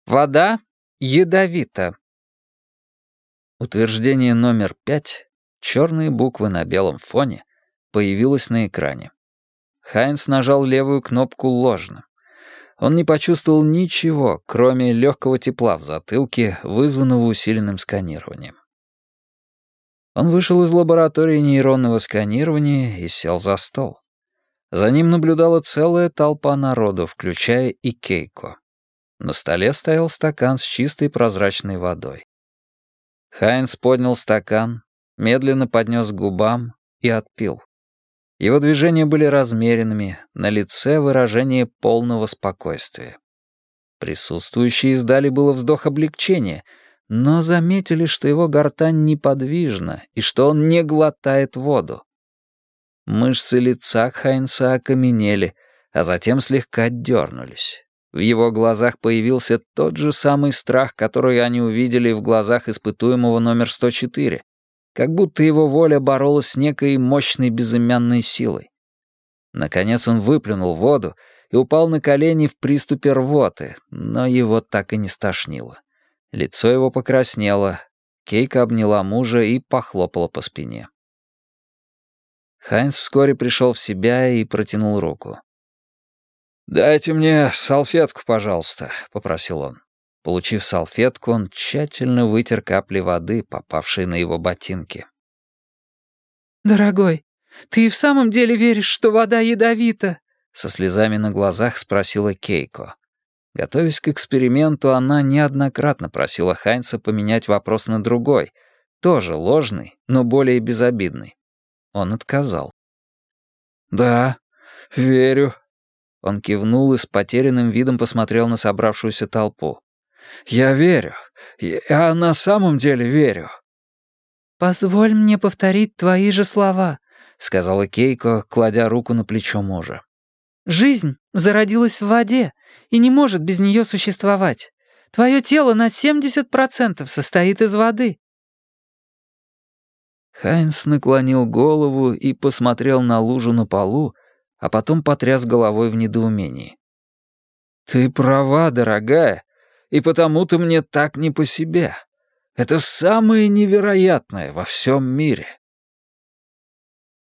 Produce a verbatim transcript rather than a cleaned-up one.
Вода ядовита. Утверждение номер пять, черные буквы на белом фоне, появилось на экране. Хайнс нажал левую кнопку ложно. Он не почувствовал ничего, кроме легкого тепла в затылке, вызванного усиленным сканированием. Он вышел из лаборатории нейронного сканирования и сел за стол. За ним наблюдала целая толпа народу, включая и Кейко. На столе стоял стакан с чистой прозрачной водой. Хайнс поднял стакан, медленно поднес к губам и отпил. Его движения были размеренными, на лице выражение полного спокойствия. Присутствующие издали было вздох облегчения, но заметили, что его гортань неподвижна и что он не глотает воду. Мышцы лица Хайнса окаменели, а затем слегка дернулись. В его глазах появился тот же самый страх, который они увидели в глазах испытуемого номер сто четыре, как будто его воля боролась с некой мощной безымянной силой. Наконец он выплюнул воду и упал на колени в приступе рвоты, но его так и не стошнило. Лицо его покраснело, Кейка обняла мужа и похлопала по спине. Хайнс вскоре пришел в себя и протянул руку. «Дайте мне салфетку, пожалуйста», — попросил он. Получив салфетку, он тщательно вытер капли воды, попавшие на его ботинки. «Дорогой, ты и в самом деле веришь, что вода ядовита?» Со слезами на глазах спросила Кейко. Готовясь к эксперименту, она неоднократно просила Хайнса поменять вопрос на другой, тоже ложный, но более безобидный. Он отказал. «Да, верю». Он кивнул и с потерянным видом посмотрел на собравшуюся толпу. «Я верю. Я на самом деле верю». «Позволь мне повторить твои же слова», — сказала Кейко, кладя руку на плечо мужа. «Жизнь зародилась в воде и не может без нее существовать. Твое тело на семьдесят процентов состоит из воды». Хайнс наклонил голову и посмотрел на лужу на полу, а потом потряс головой в недоумении. «Ты права, дорогая, и потому-то мне так не по себе. Это самое невероятное во всем мире».